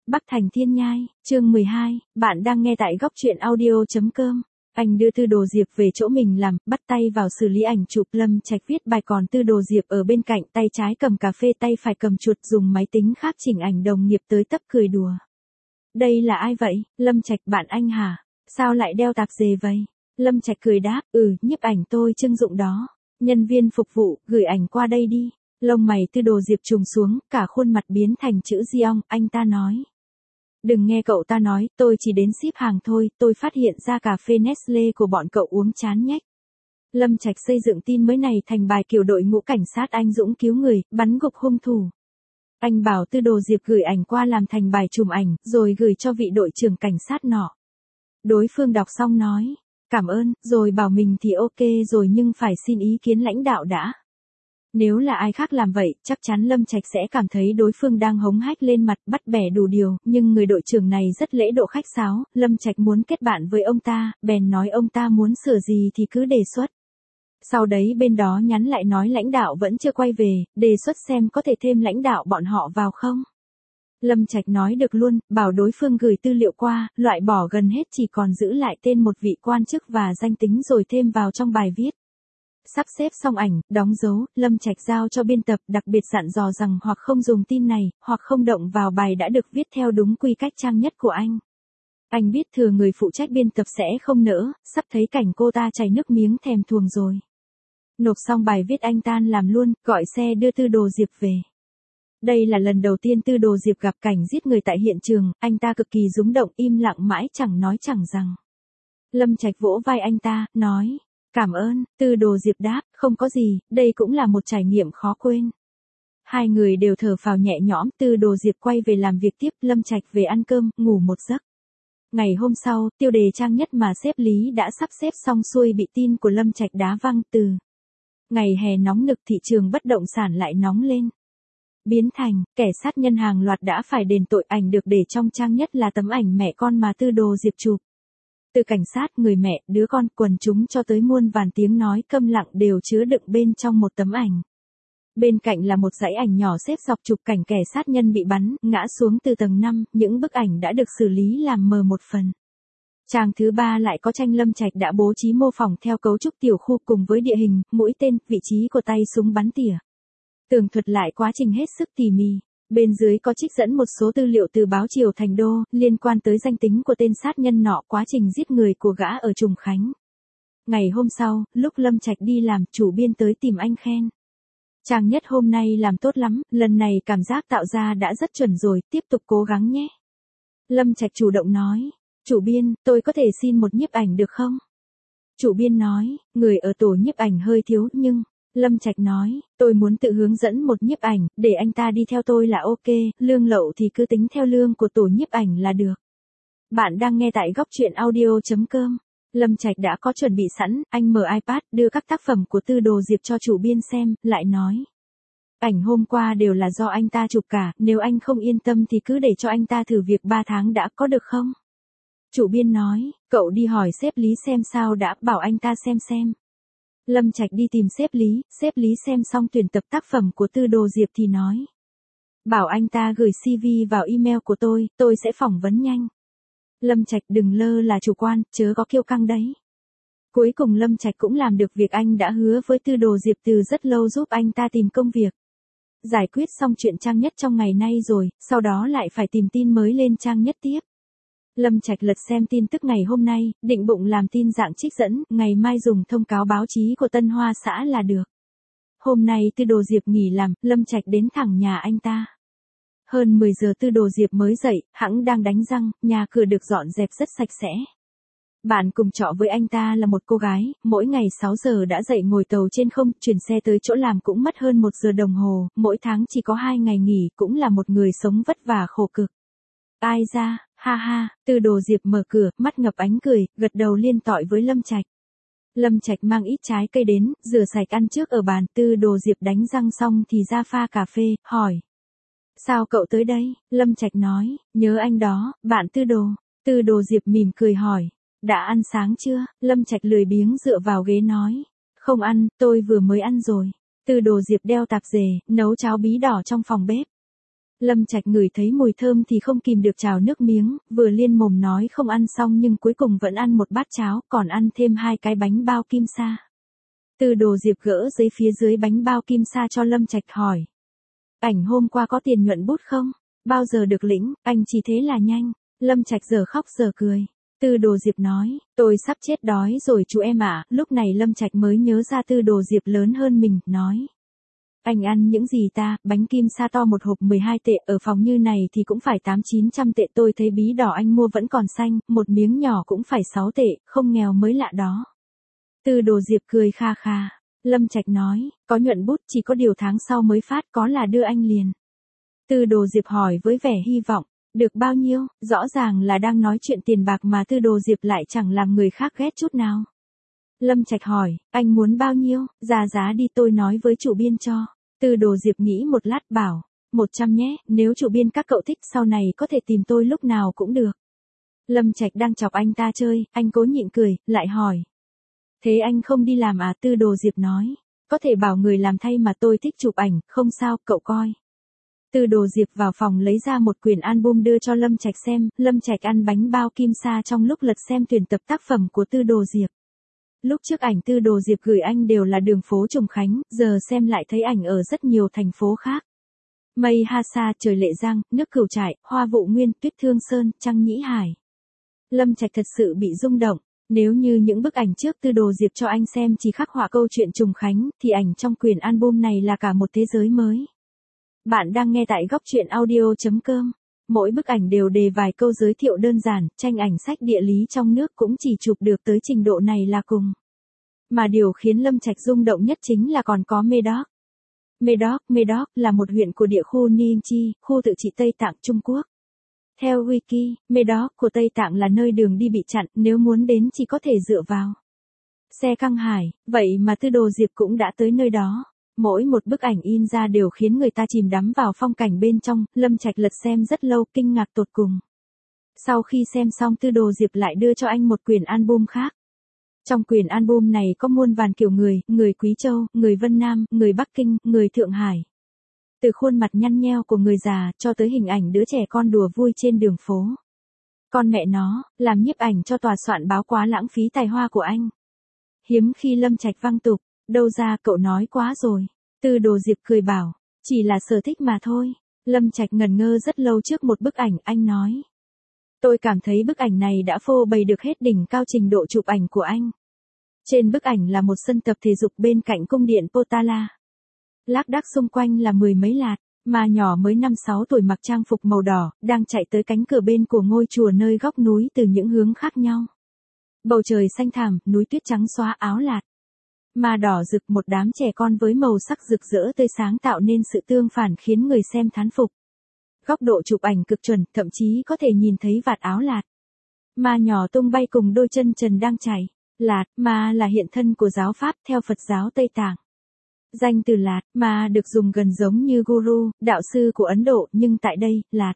Bắc Thành Thiên Nhai, chương 12, bạn đang nghe tại góc truyện audio.com. Anh đưa Tư Đồ Diệp về chỗ mình làm, bắt tay vào xử lý ảnh chụp. Lâm Trạch viết bài còn Tư Đồ Diệp ở bên cạnh, tay trái cầm cà phê, tay phải cầm chuột, dùng máy tính khác chỉnh ảnh. Đồng nghiệp tới tấp cười đùa. Đây là ai vậy? Lâm Trạch: bạn anh hả? Sao lại đeo tạp dề vậy? Lâm Trạch cười đáp: nhiếp ảnh tôi trưng dụng đó. Nhân viên phục vụ: gửi ảnh qua đây đi. Lông mày Tư Đồ Diệp trùng xuống, cả khuôn mặt biến thành chữ Giong. Anh ta nói: đừng nghe cậu ta nói, tôi chỉ đến ship hàng thôi, tôi phát hiện ra cà phê Nestle của bọn cậu uống chán nhách. Lâm Trạch xây dựng tin mới này thành bài kiểu đội ngũ cảnh sát anh dũng cứu người, bắn gục hung thủ. Anh bảo Tư Đồ Diệp gửi ảnh qua làm thành bài chùm ảnh, rồi gửi cho vị đội trưởng cảnh sát nọ. Đối phương đọc xong nói: cảm ơn, rồi bảo mình thì ok rồi nhưng phải xin ý kiến lãnh đạo đã. Nếu là ai khác làm vậy, chắc chắn Lâm Trạch sẽ cảm thấy đối phương đang hống hách lên mặt, bắt bẻ đủ điều, nhưng người đội trưởng này rất lễ độ khách sáo, Lâm Trạch muốn kết bạn với ông ta, bèn nói ông ta muốn sửa gì thì cứ đề xuất. Sau đấy bên đó nhắn lại nói lãnh đạo vẫn chưa quay về, đề xuất xem có thể thêm lãnh đạo bọn họ vào không. Lâm Trạch nói được luôn, bảo đối phương gửi tư liệu qua, loại bỏ gần hết chỉ còn giữ lại tên một vị quan chức và danh tính rồi thêm vào trong bài viết. Sắp xếp xong ảnh, đóng dấu, Lâm Trạch giao cho biên tập, đặc biệt dặn dò rằng hoặc không dùng tin này, hoặc không động vào bài đã được viết theo đúng quy cách trang nhất của anh. Anh biết thừa người phụ trách biên tập sẽ không nỡ, sắp thấy cảnh cô ta chảy nước miếng thèm thuồng rồi. Nộp xong bài viết anh tan làm luôn, gọi xe đưa Tư Đồ Diệp về. Đây là lần đầu tiên Tư Đồ Diệp gặp cảnh giết người tại hiện trường, anh ta cực kỳ rúng động, im lặng mãi chẳng nói chẳng rằng. Lâm Trạch vỗ vai anh ta, nói: cảm ơn. Tư Đồ Diệp đáp: không có gì, đây cũng là một trải nghiệm khó quên. Hai người đều thở phào nhẹ nhõm, Tư Đồ Diệp quay về làm việc tiếp, Lâm Trạch về ăn cơm, ngủ một giấc. Ngày hôm sau, tiêu đề trang nhất mà sếp Lý đã sắp xếp xong xuôi bị tin của Lâm Trạch đá văng. Từ ngày hè nóng nực, thị trường bất động sản lại nóng lên. Biến thành, kẻ sát nhân hàng loạt đã phải đền tội. Ảnh được để trong trang nhất là tấm ảnh mẹ con mà Tư Đồ Diệp chụp. Từ cảnh sát, người mẹ, đứa con, quần chúng cho tới muôn vàn tiếng nói câm lặng đều chứa đựng bên trong một tấm ảnh. Bên cạnh là một dãy ảnh nhỏ xếp dọc chụp cảnh kẻ sát nhân bị bắn, ngã xuống từ tầng 5, những bức ảnh đã được xử lý làm mờ một phần. Trang thứ 3 lại có tranh Lâm Trạch đã bố trí mô phỏng theo cấu trúc tiểu khu cùng với địa hình, mũi tên, vị trí của tay súng bắn tỉa. Tường thuật lại quá trình hết sức tỉ mỉ. Bên dưới có trích dẫn một số tư liệu từ báo Triều Thành Đô, liên quan tới danh tính của tên sát nhân nọ, quá trình giết người của gã ở Trùng Khánh. Ngày hôm sau, lúc Lâm Trạch đi làm, chủ biên tới tìm anh khen. Trang nhất hôm nay làm tốt lắm, lần này cảm giác tạo ra đã rất chuẩn rồi, tiếp tục cố gắng nhé. Lâm Trạch chủ động nói: chủ biên, tôi có thể xin một nhiếp ảnh được không? Chủ biên nói: người ở tổ nhiếp ảnh hơi thiếu nhưng... Lâm Trạch nói: tôi muốn tự hướng dẫn một nhiếp ảnh, để anh ta đi theo tôi là ok, lương lậu thì cứ tính theo lương của tổ nhiếp ảnh là được. Bạn đang nghe tại góc truyện audio.com. Lâm Trạch đã có chuẩn bị sẵn, anh mở iPad, đưa các tác phẩm của Tư Đồ Diệp cho chủ biên xem, lại nói: ảnh hôm qua đều là do anh ta chụp cả, nếu anh không yên tâm thì cứ để cho anh ta thử việc 3 tháng đã, có được không? Chủ biên nói: cậu đi hỏi sếp Lý xem sao đã, bảo anh ta xem. Lâm Trạch đi tìm sếp Lý xem xong tuyển tập tác phẩm của Tư Đồ Diệp thì nói: bảo anh ta gửi CV vào email của tôi sẽ phỏng vấn nhanh. Lâm Trạch: đừng lơ là chủ quan, chớ có kiêu căng đấy. Cuối cùng Lâm Trạch cũng làm được việc anh đã hứa với Tư Đồ Diệp từ rất lâu, giúp anh ta tìm công việc. Giải quyết xong chuyện trang nhất trong ngày nay rồi, sau đó lại phải tìm tin mới lên trang nhất tiếp. Lâm Trạch lật xem tin tức ngày hôm nay, định bụng làm tin dạng trích dẫn, ngày mai dùng thông cáo báo chí của Tân Hoa xã là được. Hôm nay Tư Đồ Diệp nghỉ làm, Lâm Trạch đến thẳng nhà anh ta. Hơn 10 giờ Tư Đồ Diệp mới dậy, hẵng đang đánh răng, nhà cửa được dọn dẹp rất sạch sẽ. Bạn cùng trọ với anh ta là một cô gái, mỗi ngày 6 giờ đã dậy ngồi tàu trên không, chuyển xe tới chỗ làm cũng mất hơn 1 giờ đồng hồ, mỗi tháng chỉ có 2 ngày nghỉ, cũng là một người sống vất vả khổ cực. Ai ra, ha ha, Tư Đồ Diệp mở cửa, mắt ngập ánh cười, gật đầu liên tọi với Lâm Trạch. Lâm Trạch mang ít trái cây đến, rửa sạch ăn trước ở bàn. Tư Đồ Diệp đánh răng xong thì ra pha cà phê, hỏi: sao cậu tới đây? Lâm Trạch nói: nhớ anh đó, bạn Tư Đồ. Tư Đồ Diệp mỉm cười hỏi: đã ăn sáng chưa? Lâm Trạch lười biếng dựa vào ghế nói: không ăn, tôi vừa mới ăn rồi. Tư Đồ Diệp đeo tạp dề, nấu cháo bí đỏ trong phòng bếp. Lâm Trạch ngửi thấy mùi thơm thì không kìm được trào nước miếng, vừa liên mồm nói không ăn xong nhưng cuối cùng vẫn ăn một bát cháo, còn ăn thêm 2 cái bánh bao kim sa. Tư Đồ Diệp gỡ giấy phía dưới bánh bao kim sa cho Lâm Trạch hỏi. Ảnh hôm qua có tiền nhuận bút không? Bao giờ được lĩnh, anh chỉ thế là nhanh. Lâm Trạch giờ khóc giờ cười. Tư Đồ Diệp nói, tôi sắp chết đói rồi chú em ạ. Lúc này Lâm Trạch mới nhớ ra Tư Đồ Diệp lớn hơn mình, nói. Anh ăn những gì ta, bánh kim sa to một hộp 12 tệ, ở phòng như này thì cũng phải 800-900 tệ, tôi thấy bí đỏ anh mua vẫn còn xanh, một miếng nhỏ cũng phải 6 tệ, không nghèo mới lạ đó. Tư Đồ Diệp cười kha kha. Lâm Trạch nói, có nhuận bút chỉ có điều tháng sau mới phát, có là đưa anh liền. Tư Đồ Diệp hỏi với vẻ hy vọng, được bao nhiêu, rõ ràng là đang nói chuyện tiền bạc mà Tư Đồ Diệp lại chẳng làm người khác ghét chút nào. Lâm Trạch hỏi, anh muốn bao nhiêu, ra giá đi tôi nói với chủ biên cho. Tư Đồ Diệp nghĩ một lát bảo, 100 nhé, nếu chủ biên các cậu thích sau này có thể tìm tôi lúc nào cũng được. Lâm Trạch đang chọc anh ta chơi, anh cố nhịn cười, lại hỏi. Thế anh không đi làm à? Tư Đồ Diệp nói, có thể bảo người làm thay mà tôi thích chụp ảnh, không sao, cậu coi. Tư Đồ Diệp vào phòng lấy ra một quyển album đưa cho Lâm Trạch xem, Lâm Trạch ăn bánh bao kim sa trong lúc lật xem tuyển tập tác phẩm của Tư Đồ Diệp. Lúc trước ảnh Tư Đồ Diệp gửi anh đều là đường phố Trùng Khánh, giờ xem lại thấy ảnh ở rất nhiều thành phố khác. Mây Ha Sa, Trời Lệ Giang, Nước Cửu Trải, Hoa Vụ Nguyên, Tuyết Thương Sơn, Trăng Nhĩ Hải. Lâm Trạch thật sự bị rung động. Nếu như những bức ảnh trước Tư Đồ Diệp cho anh xem chỉ khắc họa câu chuyện Trùng Khánh, thì ảnh trong quyển album này là cả một thế giới mới. Bạn đang nghe tại góc truyện audio.com. Mỗi bức ảnh đều đề vài câu giới thiệu đơn giản, tranh ảnh sách địa lý trong nước cũng chỉ chụp được tới trình độ này là cùng. Mà điều khiến Lâm Trạch rung động nhất chính là còn có Médoc. Médoc là một huyện của địa khu Ningxi, khu tự trị Tây Tạng, Trung Quốc. Theo Wiki, Médoc của Tây Tạng là nơi đường đi bị chặn, nếu muốn đến chỉ có thể dựa vào xe căng hải, vậy mà Tư Đồ Diệp cũng đã tới nơi đó. Mỗi một bức ảnh in ra đều khiến người ta chìm đắm vào phong cảnh bên trong, Lâm Trạch lật xem rất lâu, kinh ngạc tột cùng. Sau khi xem xong Tư Đồ Diệp lại đưa cho anh một quyển album khác. Trong quyển album này có muôn vàn kiểu người Quý Châu, người Vân Nam, người Bắc Kinh, người Thượng Hải. Từ khuôn mặt nhăn nheo của người già, cho tới hình ảnh đứa trẻ con đùa vui trên đường phố. Con mẹ nó, làm nhiếp ảnh cho tòa soạn báo quá lãng phí tài hoa của anh. Hiếm khi Lâm Trạch văng tục, đâu ra cậu nói quá rồi. Tư Đồ Diệp cười bảo, chỉ là sở thích mà thôi. Lâm Trạch ngần ngơ rất lâu trước một bức ảnh, anh nói. Tôi cảm thấy bức ảnh này đã phô bày được hết đỉnh cao trình độ chụp ảnh của anh. Trên bức ảnh là một sân tập thể dục bên cạnh cung điện Potala. Lác đác xung quanh là 10 mấy lạt, mà nhỏ mới 5-6 tuổi mặc trang phục màu đỏ, đang chạy tới cánh cửa bên của ngôi chùa nơi góc núi từ những hướng khác nhau. Bầu trời xanh thẳm, núi tuyết trắng xóa, áo lạt mà đỏ rực, một đám trẻ con với màu sắc rực rỡ tươi sáng tạo nên sự tương phản khiến người xem thán phục. Góc độ chụp ảnh cực chuẩn, thậm chí có thể nhìn thấy vạt áo lạt mà nhỏ tung bay cùng đôi chân trần đang chảy. Lạt mà là hiện thân của giáo pháp theo Phật giáo Tây Tạng. Danh từ Lạt mà được dùng gần giống như guru, đạo sư của Ấn Độ, nhưng tại đây, Lạt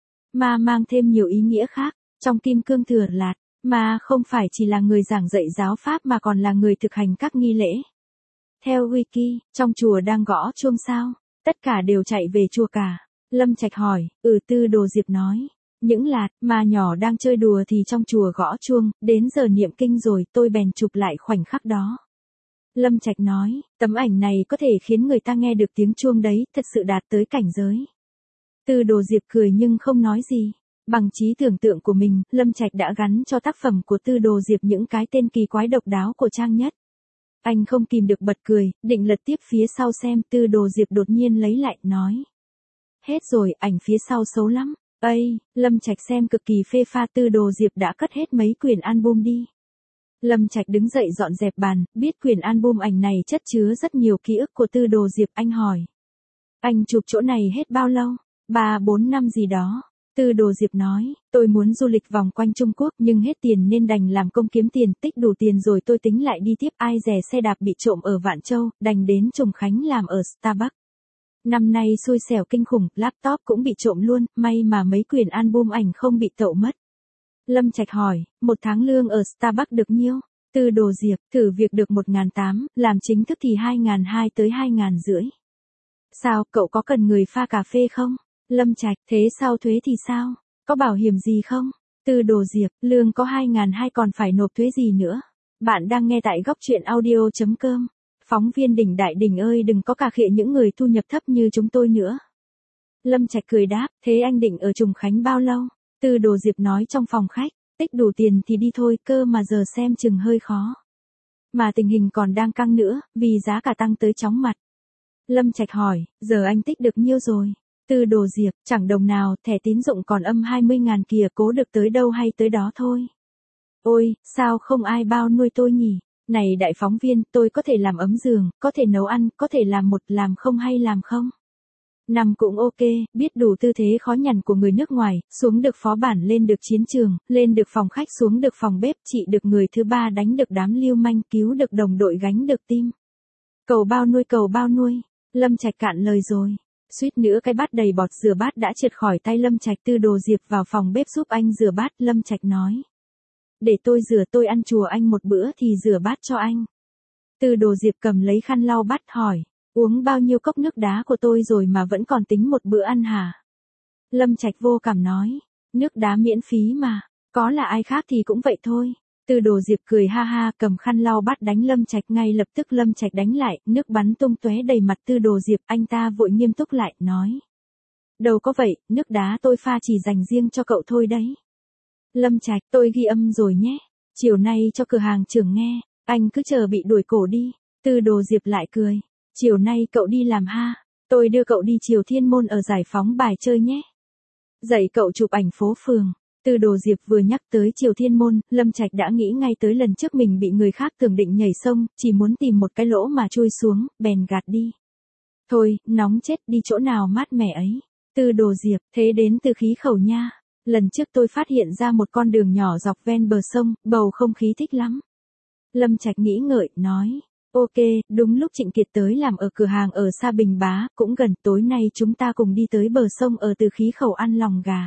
mà mang thêm nhiều ý nghĩa khác. Trong Kim Cương Thừa, Lạt mà không phải chỉ là người giảng dạy giáo pháp mà còn là người thực hành các nghi lễ. Theo Wiki, trong chùa đang gõ chuông sao? Tất cả đều chạy về chùa cả. Lâm Trạch hỏi, Tư Đồ Diệp nói. Những lạt mà nhỏ đang chơi đùa thì trong chùa gõ chuông, đến giờ niệm kinh rồi, tôi bèn chụp lại khoảnh khắc đó. Lâm Trạch nói, tấm ảnh này có thể khiến người ta nghe được tiếng chuông đấy, thật sự đạt tới cảnh giới. Tư Đồ Diệp cười nhưng không nói gì. Bằng trí tưởng tượng của mình, Lâm Trạch đã gắn cho tác phẩm của Tư Đồ Diệp những cái tên kỳ quái độc đáo của trang nhất. Anh không kìm được bật cười, định lật tiếp phía sau xem, Tư Đồ Diệp đột nhiên lấy lại, nói. Hết rồi, ảnh phía sau xấu lắm. Lâm Trạch xem cực kỳ phê pha. Tư Đồ Diệp đã cất hết mấy quyển album đi. Lâm Trạch đứng dậy dọn dẹp bàn, biết quyển album ảnh này chất chứa rất nhiều ký ức của Tư Đồ Diệp, anh hỏi. Anh chụp chỗ này hết bao lâu? 3-4 năm gì đó. Tư Đồ Diệp nói, tôi muốn du lịch vòng quanh Trung Quốc nhưng hết tiền nên đành làm công kiếm tiền, tích đủ tiền rồi tôi tính lại đi tiếp, ai dè xe đạp bị trộm ở Vạn Châu, đành đến Trùng Khánh làm ở Starbucks. Năm nay xui xẻo kinh khủng, laptop cũng bị trộm luôn, may mà mấy quyển album ảnh không bị tẩu mất. Lâm Trạch hỏi, một tháng lương ở Starbucks được nhiêu? Tư Đồ Diệp, thử việc được 1.800, làm chính thức thì 2.200 tới 2.500. Sao, cậu có cần người pha cà phê không? Lâm Trạch, thế sau thuế thì sao? Có bảo hiểm gì không? Tư Đồ Diệp, lương có 2.200 còn phải nộp thuế gì nữa? Bạn đang nghe tại góc truyện audio.com. Phóng viên Đỉnh Đại Đỉnh ơi, đừng có cà khịa những người thu nhập thấp như chúng tôi nữa. Lâm Trạch cười đáp, thế anh định ở Trùng Khánh bao lâu? Tư Đồ Diệp nói trong phòng khách, tích đủ tiền thì đi thôi, cơ mà giờ xem chừng hơi khó. Mà tình hình còn đang căng nữa, vì giá cả tăng tới chóng mặt. Lâm Trạch hỏi, giờ anh tích được nhiêu rồi? Tư Đồ Diệp, chẳng đồng nào, thẻ tín dụng còn âm 20.000 kìa, cố được tới đâu hay tới đó thôi. Ôi, sao không ai bao nuôi tôi nhỉ? Này đại phóng viên, tôi có thể làm ấm giường, có thể nấu ăn, có thể làm một, làm không hay làm không? Nằm cũng ok, biết đủ tư thế khó nhằn của người nước ngoài, xuống được phó bản, lên được chiến trường, lên được phòng khách, xuống được phòng bếp, trị được người thứ ba, đánh được đám lưu manh, cứu được đồng đội, gánh được team. Cầu bao nuôi, cầu bao nuôi. Lâm Trạch cạn lời rồi. Suýt nữa cái bát đầy bọt rửa bát đã trượt khỏi tay Lâm Trạch. Tư Đồ Diệp vào phòng bếp giúp anh rửa bát. Lâm Trạch nói, để tôi rửa, tôi ăn chùa anh một bữa thì rửa bát cho anh. Tư Đồ Diệp cầm lấy khăn lau bát hỏi, uống bao nhiêu cốc nước đá của tôi rồi mà vẫn còn tính một bữa ăn hả? Lâm Trạch vô cảm nói, nước đá miễn phí mà, có là ai khác thì cũng vậy thôi. Tư Đồ Diệp cười ha ha, cầm khăn lau bát đánh Lâm Trạch. Ngay lập tức Lâm Trạch đánh lại, nước bắn tung tóe đầy mặt Tư Đồ Diệp. Anh ta vội nghiêm túc lại, nói, đâu có vậy, nước đá tôi pha chỉ dành riêng cho cậu thôi đấy. Lâm Trạch, tôi ghi âm rồi nhé. Chiều nay cho cửa hàng trưởng nghe, anh cứ chờ bị đuổi cổ đi. Tư Đồ Diệp lại cười, chiều nay cậu đi làm ha, tôi đưa cậu đi Triều Thiên Môn ở Giải Phóng bài chơi nhé. Dạy cậu chụp ảnh phố phường. Tư Đồ Diệp vừa nhắc tới Triều Thiên Môn, Lâm Trạch đã nghĩ ngay tới lần trước mình bị người khác tưởng định nhảy sông, chỉ muốn tìm một cái lỗ mà chui xuống, bèn gạt đi. Thôi, nóng chết, đi chỗ nào mát mẻ ấy. Tư Đồ Diệp, thế đến từ khí khẩu nha. Lần trước tôi phát hiện ra một con đường nhỏ dọc ven bờ sông, bầu không khí thích lắm. Lâm Trạch nghĩ ngợi, nói, ok, đúng lúc Trịnh Kiệt tới làm ở cửa hàng ở Sa Bình Bá, cũng gần, tối nay chúng ta cùng đi tới bờ sông ở Từ Khí Khẩu ăn lòng gà.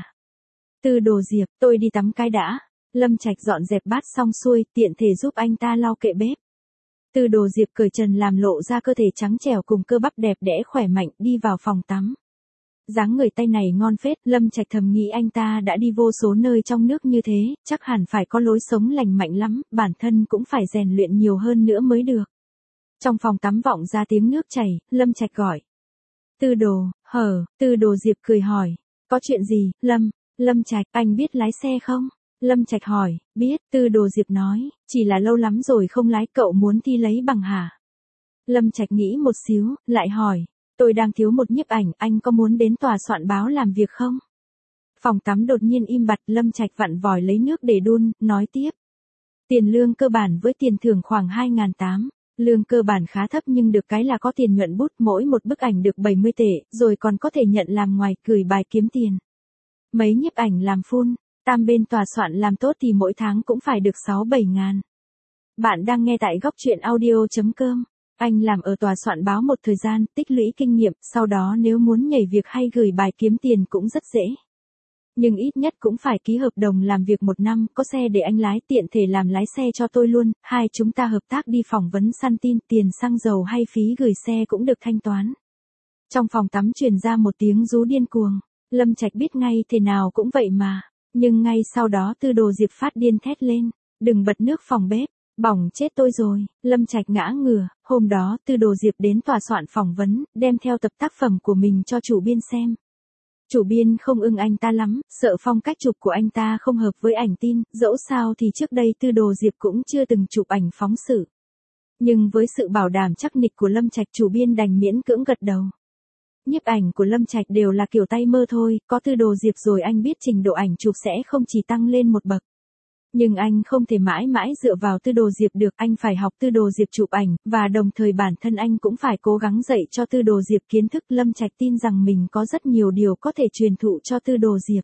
Tư Đồ Diệp, tôi đi tắm cái đã. Lâm Trạch dọn dẹp bát xong xuôi, tiện thể giúp anh ta lau kệ bếp. Tư Đồ Diệp cởi trần làm lộ ra cơ thể trắng trẻo cùng cơ bắp đẹp đẽ khỏe mạnh, đi vào phòng tắm. Dáng người tay này ngon phết, Lâm Trạch thầm nghĩ anh ta đã đi vô số nơi trong nước như thế, chắc hẳn phải có lối sống lành mạnh lắm, bản thân cũng phải rèn luyện nhiều hơn nữa mới được. Trong phòng tắm vọng ra tiếng nước chảy, Lâm Trạch gọi. Tư Đồ, Tư Đồ Diệp cười hỏi, có chuyện gì, Lâm Trạch, anh biết lái xe không? Lâm Trạch hỏi, biết. Tư Đồ Diệp nói, chỉ là lâu lắm rồi không lái, cậu muốn thi lấy bằng hả? Lâm Trạch nghĩ một xíu, lại hỏi, tôi đang thiếu một nhiếp ảnh, anh có muốn đến tòa soạn báo làm việc không? Phòng tắm đột nhiên im bặt, Lâm Trạch vặn vòi lấy nước để đun, nói tiếp. Tiền lương cơ bản với tiền thưởng khoảng 2.800. Lương cơ bản khá thấp nhưng được cái là có tiền nhuận bút, mỗi một bức ảnh được 70 tệ, rồi còn có thể nhận làm ngoài, gửi bài kiếm tiền. Mấy nhiếp ảnh làm full, tam bên tòa soạn làm tốt thì mỗi tháng cũng phải được 6-7 ngàn. Bạn đang nghe tại góc truyện audio.com. Anh làm ở tòa soạn báo một thời gian, tích lũy kinh nghiệm, sau đó nếu muốn nhảy việc hay gửi bài kiếm tiền cũng rất dễ. Nhưng ít nhất cũng phải ký hợp đồng làm việc 1 năm, có xe để anh lái, tiện thể làm lái xe cho tôi luôn, hai chúng ta hợp tác đi phỏng vấn săn tin, tiền xăng dầu hay phí gửi xe cũng được thanh toán. Trong phòng tắm truyền ra một tiếng rú điên cuồng, Lâm Trạch biết ngay thế nào cũng vậy mà, nhưng ngay sau đó Tư Đồ Diệp phát điên thét lên, đừng bật nước phòng bếp, bỏng chết tôi rồi. Lâm Trạch ngã ngửa, hôm đó Tư Đồ Diệp đến tòa soạn phỏng vấn, đem theo tập tác phẩm của mình cho chủ biên xem. Chủ biên không ưng anh ta lắm, sợ phong cách chụp của anh ta không hợp với ảnh tin, dẫu sao thì trước đây Tư Đồ Diệp cũng chưa từng chụp ảnh phóng sự. Nhưng với sự bảo đảm chắc nịch của Lâm Trạch, chủ biên đành miễn cưỡng gật đầu. Nhiếp ảnh của Lâm Trạch đều là kiểu tay mơ thôi, có Tư Đồ Diệp rồi anh biết trình độ ảnh chụp sẽ không chỉ tăng lên một bậc. Nhưng anh không thể mãi mãi dựa vào Tư Đồ Diệp được, anh phải học Tư Đồ Diệp chụp ảnh, và đồng thời bản thân anh cũng phải cố gắng dạy cho Tư Đồ Diệp kiến thức. Lâm Trạch tin rằng mình có rất nhiều điều có thể truyền thụ cho Tư Đồ Diệp.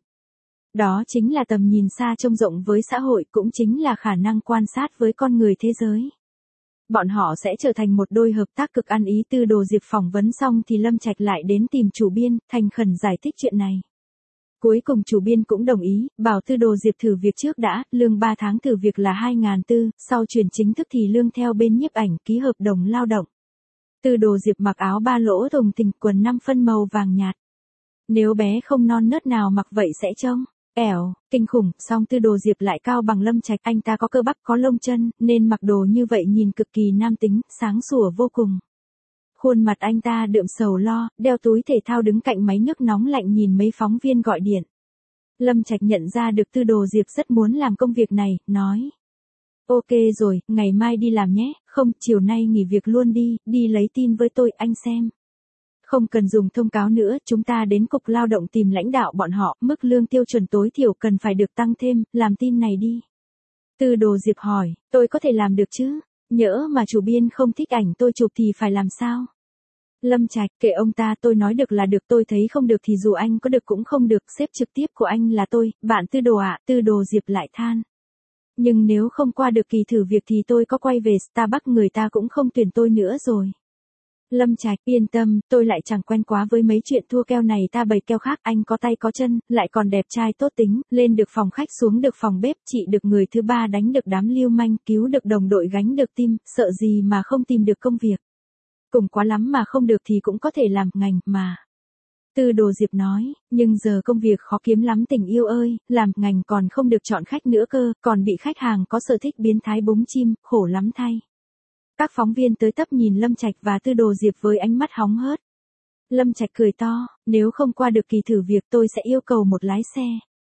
Đó chính là tầm nhìn xa trông rộng với xã hội, cũng chính là khả năng quan sát với con người thế giới. Bọn họ sẽ trở thành một đôi hợp tác cực ăn ý. Tư Đồ Diệp phỏng vấn xong thì Lâm Trạch lại đến tìm chủ biên, thành khẩn giải thích chuyện này. Cuối cùng chủ biên cũng đồng ý, bảo Tư Đồ Diệp thử việc trước đã, lương 3 tháng thử việc là 2.400, sau chuyển chính thức thì lương theo bên nhiếp ảnh, ký hợp đồng lao động. Tư Đồ Diệp mặc áo ba lỗ thùng thình, quần 5 phân màu vàng nhạt. Nếu bé không non nớt nào mặc vậy sẽ trông ẻo, kinh khủng, song Tư Đồ Diệp lại cao bằng Lâm Trạch, anh ta có cơ bắp có lông chân, nên mặc đồ như vậy nhìn cực kỳ nam tính, sáng sủa vô cùng. Khuôn mặt anh ta đượm sầu lo, đeo túi thể thao đứng cạnh máy nước nóng lạnh nhìn mấy phóng viên gọi điện. Lâm Trạch nhận ra được Tư Đồ Diệp rất muốn làm công việc này, nói. Ok rồi, ngày mai đi làm nhé, không, chiều nay nghỉ việc luôn đi lấy tin với tôi, anh xem. Không cần dùng thông cáo nữa, chúng ta đến Cục Lao động tìm lãnh đạo bọn họ, mức lương tiêu chuẩn tối thiểu cần phải được tăng thêm, làm tin này đi. Tư Đồ Diệp hỏi, tôi có thể làm được chứ? Nhỡ mà chủ biên không thích ảnh tôi chụp thì phải làm sao? Lâm Trạch, kệ ông ta, tôi nói được là được, tôi thấy không được thì dù anh có được cũng không được, sếp trực tiếp của anh là tôi, bạn Tư Đồ ạ, Tư Đồ Diệp lại than. Nhưng nếu không qua được kỳ thử việc thì tôi có quay về Starbucks người ta cũng không tuyển tôi nữa rồi. Lâm Trạch, yên tâm, tôi lại chẳng quen quá với mấy chuyện thua keo này ta bày keo khác, anh có tay có chân, lại còn đẹp trai tốt tính, lên được phòng khách xuống được phòng bếp, trị được người thứ ba đánh được đám lưu manh, cứu được đồng đội gánh được team, sợ gì mà không tìm được công việc. Cùng quá lắm mà không được thì cũng có thể làm ngành mà. Tư Đồ Diệp nói, nhưng giờ công việc khó kiếm lắm tình yêu ơi, làm ngành còn không được chọn khách nữa cơ, còn bị khách hàng có sở thích biến thái búng chim, khổ lắm thay. Các phóng viên tới tấp nhìn Lâm Trạch và Tư Đồ Diệp với ánh mắt hóng hớt. Lâm Trạch cười to, nếu không qua được kỳ thử việc tôi sẽ yêu cầu một lái xe.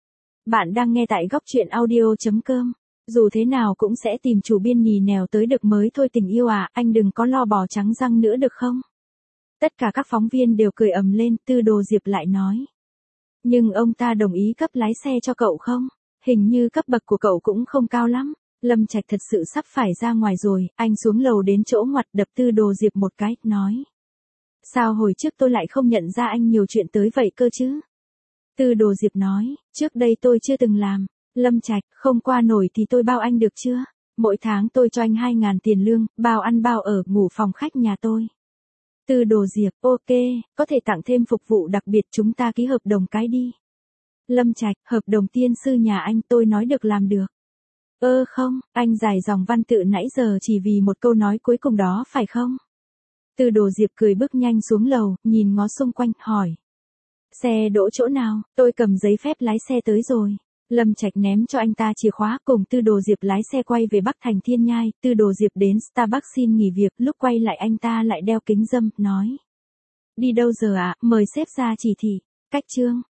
Bạn đang nghe tại góc truyện audio.com. Dù thế nào cũng sẽ tìm chủ biên nhì nèo tới được mới thôi tình yêu à, anh đừng có lo bỏ trắng răng nữa được không? Tất cả các phóng viên đều cười ầm lên, Tư Đồ Diệp lại nói. Nhưng ông ta đồng ý cấp lái xe cho cậu không? Hình như cấp bậc của cậu cũng không cao lắm. Lâm Trạch thật sự sắp phải ra ngoài rồi, anh xuống lầu đến chỗ ngoặt đập Tư Đồ Diệp một cái, nói. Sao hồi trước tôi lại không nhận ra anh nhiều chuyện tới vậy cơ chứ? Tư Đồ Diệp nói, trước đây tôi chưa từng làm. Lâm Trạch, không qua nổi thì tôi bao anh được chưa? Mỗi tháng tôi cho anh 2.000 tiền lương, bao ăn bao ở, ngủ phòng khách nhà tôi. Tư Đồ Diệp, ok, có thể tặng thêm phục vụ đặc biệt, chúng ta ký hợp đồng cái đi. Lâm Trạch, hợp đồng tiên sư nhà anh tôi nói được làm được. Không, anh dài dòng văn tự nãy giờ chỉ vì một câu nói cuối cùng đó phải không? Tư Đồ Diệp cười bước nhanh xuống lầu, nhìn ngó xung quanh, hỏi. Xe đỗ chỗ nào, tôi cầm giấy phép lái xe tới rồi. Lâm Trạch ném cho anh ta chìa khóa, cùng Tư Đồ Diệp lái xe quay về Bắc Thành Thiên Nhai. Tư Đồ Diệp đến Starbucks xin nghỉ việc, lúc quay lại anh ta lại đeo kính râm, nói. Đi đâu giờ ạ, mời sếp ra chỉ thị. Cách chương.